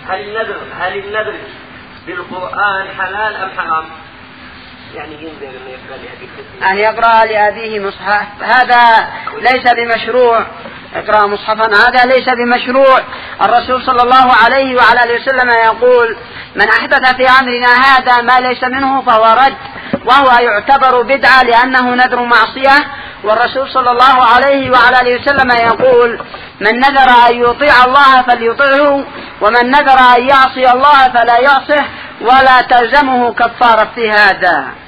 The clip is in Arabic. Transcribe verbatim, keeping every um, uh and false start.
هل النذر هل النذر بالقرآن حلال أم حرام؟ يعني ينذر أن يقرأ لأبيه أن يقرأ لأبيه مصحف هذا ليس بمشروع. اقرأ مصحفا هذا ليس بمشروع. الرسول صلى الله عليه وعلى آله وسلم يقول: من أحدث في أمرنا هذا ما ليس منه فهو رد، وهو يعتبر بدعة لأنه نذر معصية. والرسول صلى الله عليه وعلى آله وسلم يقول: من نذر أن يطيع الله فليطيعه، ومن نذر أن يعصي الله فلا يعصه، ولا تلزمه كفارة في هذا.